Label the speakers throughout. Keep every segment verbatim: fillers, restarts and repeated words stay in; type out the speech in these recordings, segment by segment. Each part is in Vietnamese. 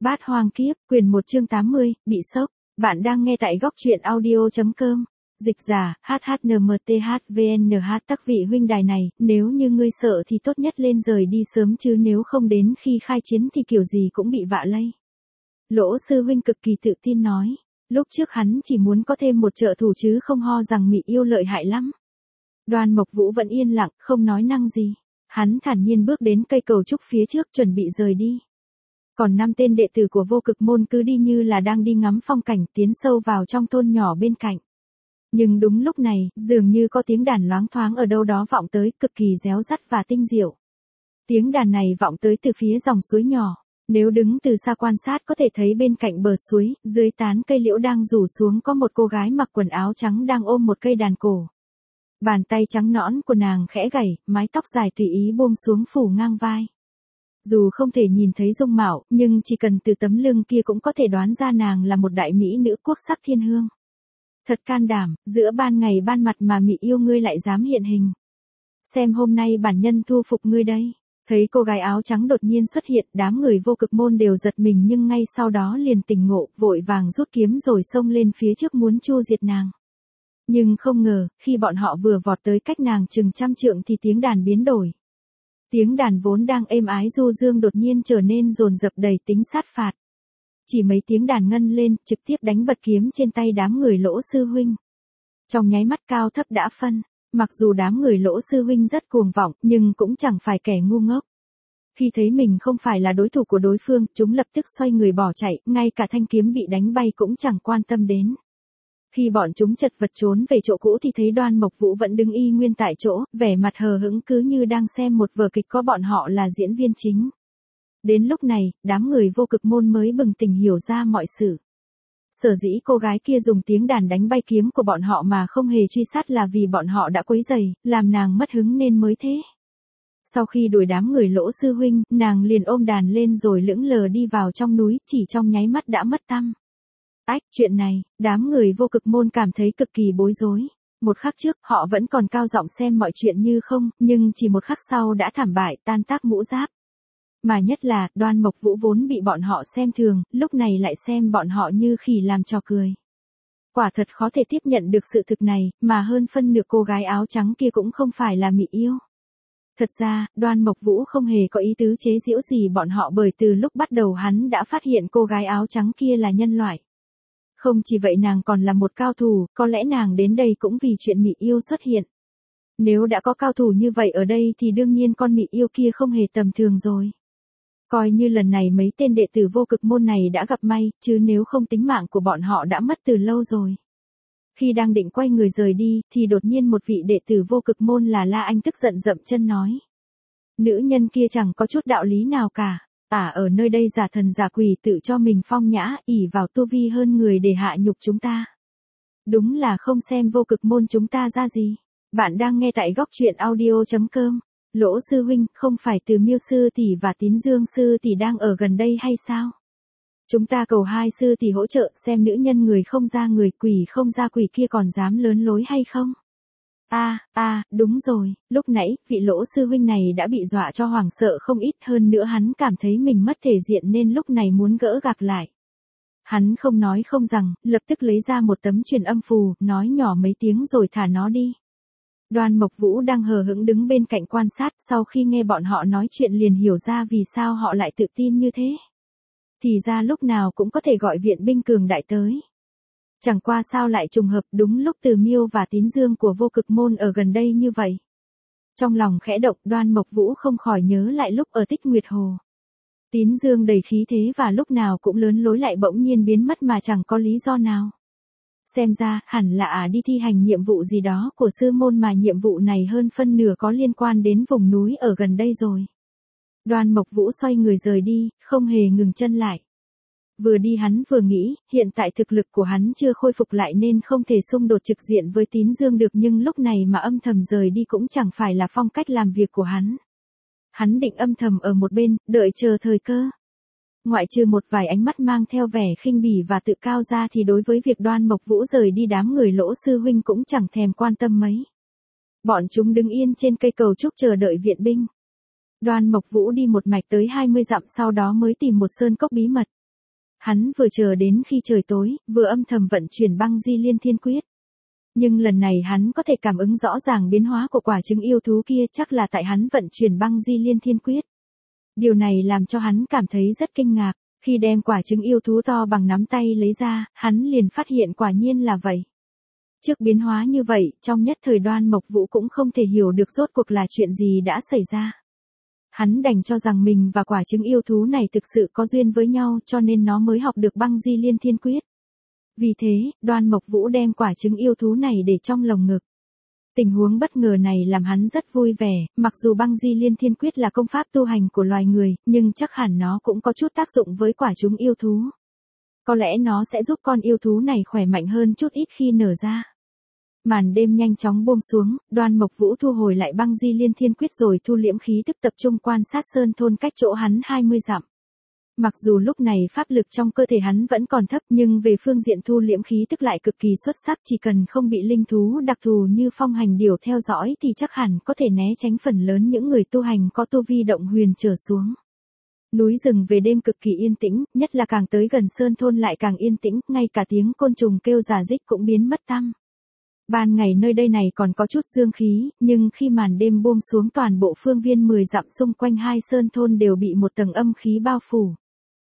Speaker 1: Bát hoang kiếp, quyển một chương tám mươi, bị sốc. Bạn đang nghe tại góc truyện audio.com. Dịch giả, hát hát en em tê hát vê en hát. Tắc vị huynh đài này, nếu như ngươi sợ thì tốt nhất lên rời đi sớm chứ nếu không đến khi khai chiến thì kiểu gì cũng bị vạ lây. Lỗ sư huynh cực kỳ tự tin nói. Lúc trước hắn chỉ muốn có thêm một trợ thủ chứ không ho rằng Mị Yêu lợi hại lắm. Đoan Mộc Vũ vẫn yên lặng, không nói năng gì. Hắn thản nhiên bước đến cây cầu trúc phía trước chuẩn bị rời đi. Còn năm tên đệ tử của Vô Cực môn cứ đi như là đang đi ngắm phong cảnh tiến sâu vào trong thôn nhỏ bên cạnh. Nhưng đúng lúc này, dường như có tiếng đàn loáng thoáng ở đâu đó vọng tới cực kỳ réo rắt và tinh diệu. Tiếng đàn này vọng tới từ phía dòng suối nhỏ. Nếu đứng từ xa quan sát có thể thấy bên cạnh bờ suối, dưới tán cây liễu đang rủ xuống có một cô gái mặc quần áo trắng đang ôm một cây đàn cổ. Bàn tay trắng nõn của nàng khẽ gảy, mái tóc dài tùy ý buông xuống phủ ngang vai. Dù không thể nhìn thấy dung mạo, nhưng chỉ cần từ tấm lưng kia cũng có thể đoán ra nàng là một đại mỹ nữ quốc sắc thiên hương. Thật can đảm, giữa ban ngày ban mặt mà Mị Yêu ngươi lại dám hiện hình. Xem hôm nay bản nhân thu phục ngươi đây. Thấy cô gái áo trắng đột nhiên xuất hiện, đám người Vô Cực môn đều giật mình nhưng ngay sau đó liền tỉnh ngộ, vội vàng rút kiếm rồi xông lên phía trước muốn chu diệt nàng. Nhưng không ngờ, khi bọn họ vừa vọt tới cách nàng chừng trăm trượng thì tiếng đàn biến đổi. Tiếng đàn vốn đang êm ái du dương đột nhiên trở nên dồn dập đầy tính sát phạt. Chỉ mấy tiếng đàn ngân lên, trực tiếp đánh bật kiếm trên tay đám người Lỗ sư huynh. Trong nháy mắt cao thấp đã phân, mặc dù đám người Lỗ sư huynh rất cuồng vọng, nhưng cũng chẳng phải kẻ ngu ngốc. Khi thấy mình không phải là đối thủ của đối phương, chúng lập tức xoay người bỏ chạy, ngay cả thanh kiếm bị đánh bay cũng chẳng quan tâm đến. Khi bọn chúng chật vật trốn về chỗ cũ thì thấy Đoan Mộc Vũ vẫn đứng y nguyên tại chỗ, vẻ mặt hờ hững cứ như đang xem một vở kịch có bọn họ là diễn viên chính. Đến lúc này, đám người Vô Cực môn mới bừng tỉnh hiểu ra mọi sự. Sở dĩ cô gái kia dùng tiếng đàn đánh bay kiếm của bọn họ mà không hề truy sát là vì bọn họ đã quấy rầy, làm nàng mất hứng nên mới thế. Sau khi đuổi đám người Lỗ sư huynh, nàng liền ôm đàn lên rồi lững lờ đi vào trong núi, chỉ trong nháy mắt đã mất tăm. Ách, chuyện này, đám người Vô Cực môn cảm thấy cực kỳ bối rối. Một khắc trước, họ vẫn còn cao giọng xem mọi chuyện như không, nhưng chỉ một khắc sau đã thảm bại, tan tác mũ giáp. Mà nhất là, Đoan Mộc Vũ vốn bị bọn họ xem thường, lúc này lại xem bọn họ như khỉ làm trò cười. Quả thật khó thể tiếp nhận được sự thực này, mà hơn phân nửa cô gái áo trắng kia cũng không phải là Mị Yêu. Thật ra, Đoan Mộc Vũ không hề có ý tứ chế giễu gì bọn họ bởi từ lúc bắt đầu hắn đã phát hiện cô gái áo trắng kia là nhân loại. Không chỉ vậy nàng còn là một cao thủ, có lẽ nàng đến đây cũng vì chuyện Mị Yêu xuất hiện. Nếu đã có cao thủ như vậy ở đây thì đương nhiên con Mị Yêu kia không hề tầm thường rồi. Coi như lần này mấy tên đệ tử Vô Cực môn này đã gặp may, chứ nếu không tính mạng của bọn họ đã mất từ lâu rồi. Khi đang định quay người rời đi, thì đột nhiên một vị đệ tử Vô Cực môn là La Anh tức giận dậm chân nói. Nữ nhân kia chẳng có chút đạo lý nào cả. À, ở nơi đây giả thần giả quỷ tự cho mình phong nhã, ỷ vào tu vi hơn người để hạ nhục chúng ta. Đúng là không xem Vô Cực môn chúng ta ra gì. Bạn đang nghe tại góc truyện audio.com. Lỗ sư huynh, không phải Từ Miêu sư tỷ và Tín Dương sư tỷ đang ở gần đây hay sao? Chúng ta cầu hai sư tỷ hỗ trợ xem nữ nhân người không ra người, quỷ không ra quỷ kia còn dám lớn lối hay không? À, à, đúng rồi, lúc nãy, vị Lỗ sư huynh này đã bị dọa cho hoảng sợ không ít, hơn nữa hắn cảm thấy mình mất thể diện nên lúc này muốn gỡ gạc lại. Hắn không nói không rằng, lập tức lấy ra một tấm truyền âm phù, nói nhỏ mấy tiếng rồi thả nó đi. Đoan Mộc Vũ đang hờ hững đứng bên cạnh quan sát, sau khi nghe bọn họ nói chuyện liền hiểu ra vì sao họ lại tự tin như thế. Thì ra lúc nào cũng có thể gọi viện binh cường đại tới. Chẳng qua sao lại trùng hợp đúng lúc Từ Miêu và Tín Dương của Vô Cực môn ở gần đây như vậy. Trong lòng khẽ động, Đoan Mộc Vũ không khỏi nhớ lại lúc ở Tích Nguyệt Hồ. Tín Dương đầy khí thế và lúc nào cũng lớn lối lại bỗng nhiên biến mất mà chẳng có lý do nào. Xem ra, hẳn là à đi thi hành nhiệm vụ gì đó của sư môn mà nhiệm vụ này hơn phân nửa có liên quan đến vùng núi ở gần đây rồi. Đoan Mộc Vũ xoay người rời đi, không hề ngừng chân lại. Vừa đi hắn vừa nghĩ, hiện tại thực lực của hắn chưa khôi phục lại nên không thể xung đột trực diện với Tín Dương được nhưng lúc này mà âm thầm rời đi cũng chẳng phải là phong cách làm việc của hắn. Hắn định âm thầm ở một bên, đợi chờ thời cơ. Ngoại trừ một vài ánh mắt mang theo vẻ khinh bỉ và tự cao ra thì đối với việc Đoan Mộc Vũ rời đi đám người Lỗ sư huynh cũng chẳng thèm quan tâm mấy. Bọn chúng đứng yên trên cây cầu trúc chờ đợi viện binh. Đoan Mộc Vũ đi một mạch tới hai mươi dặm sau đó mới tìm một sơn cốc bí mật. Hắn vừa chờ đến khi trời tối, vừa âm thầm vận chuyển băng di liên thiên quyết. Nhưng lần này hắn có thể cảm ứng rõ ràng biến hóa của quả trứng yêu thú kia, chắc là tại hắn vận chuyển băng di liên thiên quyết. Điều này làm cho hắn cảm thấy rất kinh ngạc, khi đem quả trứng yêu thú to bằng nắm tay lấy ra, hắn liền phát hiện quả nhiên là vậy. Trước biến hóa như vậy, trong nhất thời Đoan Mộc Vũ cũng không thể hiểu được rốt cuộc là chuyện gì đã xảy ra. Hắn đành cho rằng mình và quả trứng yêu thú này thực sự có duyên với nhau, cho nên nó mới học được băng di liên thiên quyết. Vì thế, Đoan Mộc Vũ đem quả trứng yêu thú này để trong lồng ngực. Tình huống bất ngờ này làm hắn rất vui vẻ, mặc dù băng di liên thiên quyết là công pháp tu hành của loài người, nhưng chắc hẳn nó cũng có chút tác dụng với quả trứng yêu thú. Có lẽ nó sẽ giúp con yêu thú này khỏe mạnh hơn chút ít khi nở ra. Màn đêm nhanh chóng buông xuống, Đoan Mộc Vũ thu hồi lại băng di liên thiên quyết rồi thu liễm khí tức tập trung quan sát sơn thôn cách chỗ hắn hai mươi dặm. Mặc dù lúc này pháp lực trong cơ thể hắn vẫn còn thấp, nhưng về phương diện thu liễm khí tức lại cực kỳ xuất sắc, chỉ cần không bị linh thú đặc thù như phong hành điểu theo dõi thì chắc hẳn có thể né tránh phần lớn những người tu hành có tu vi động huyền trở xuống. Núi rừng về đêm cực kỳ yên tĩnh, nhất là càng tới gần sơn thôn lại càng yên tĩnh, ngay cả tiếng côn trùng kêu rả rích cũng biến mất tăm. Ban ngày nơi đây này còn có chút dương khí, nhưng khi màn đêm buông xuống toàn bộ phương viên mười dặm xung quanh hai sơn thôn đều bị một tầng âm khí bao phủ.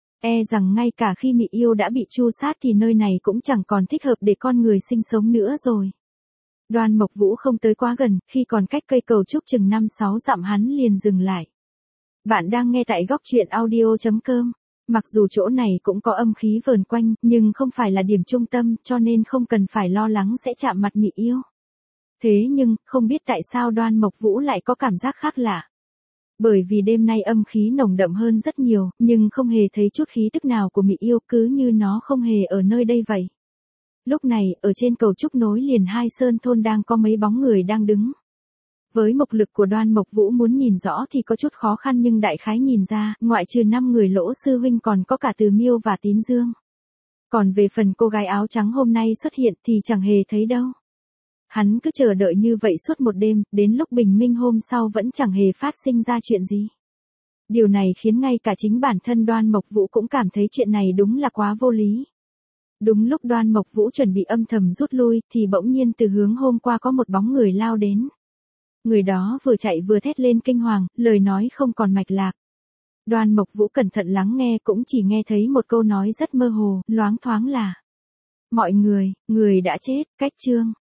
Speaker 1: E rằng ngay cả khi mị yêu đã bị tru sát thì nơi này cũng chẳng còn thích hợp để con người sinh sống nữa rồi. Đoan Mộc Vũ không tới quá gần, khi còn cách cây cầu trúc chừng năm sáu dặm hắn liền dừng lại. Bạn đang nghe tại góc truyện audio chấm com. Mặc dù chỗ này cũng có âm khí vờn quanh, nhưng không phải là điểm trung tâm, cho nên không cần phải lo lắng sẽ chạm mặt mị yêu. Thế nhưng, không biết tại sao Đoan Mộc Vũ lại có cảm giác khác lạ. Bởi vì đêm nay âm khí nồng đậm hơn rất nhiều, nhưng không hề thấy chút khí tức nào của mị yêu, cứ như nó không hề ở nơi đây vậy. Lúc này, ở trên cầu trúc nối liền hai sơn thôn đang có mấy bóng người đang đứng. Với mộc lực của Đoan Mộc Vũ muốn nhìn rõ thì có chút khó khăn, nhưng đại khái nhìn ra, ngoại trừ năm người Lỗ sư huynh còn có cả Từ Miêu và Tín Dương. Còn về phần cô gái áo trắng hôm nay xuất hiện thì chẳng hề thấy đâu. Hắn cứ chờ đợi như vậy suốt một đêm, đến lúc bình minh hôm sau vẫn chẳng hề phát sinh ra chuyện gì. Điều này khiến ngay cả chính bản thân Đoan Mộc Vũ cũng cảm thấy chuyện này đúng là quá vô lý. Đúng lúc Đoan Mộc Vũ chuẩn bị âm thầm rút lui thì bỗng nhiên từ hướng hôm qua có một bóng người lao đến. Người đó vừa chạy vừa thét lên kinh hoàng, lời nói không còn mạch lạc. Đoan Mộc Vũ cẩn thận lắng nghe cũng chỉ nghe thấy một câu nói rất mơ hồ, loáng thoáng là: mọi người, người đã chết, cách chương.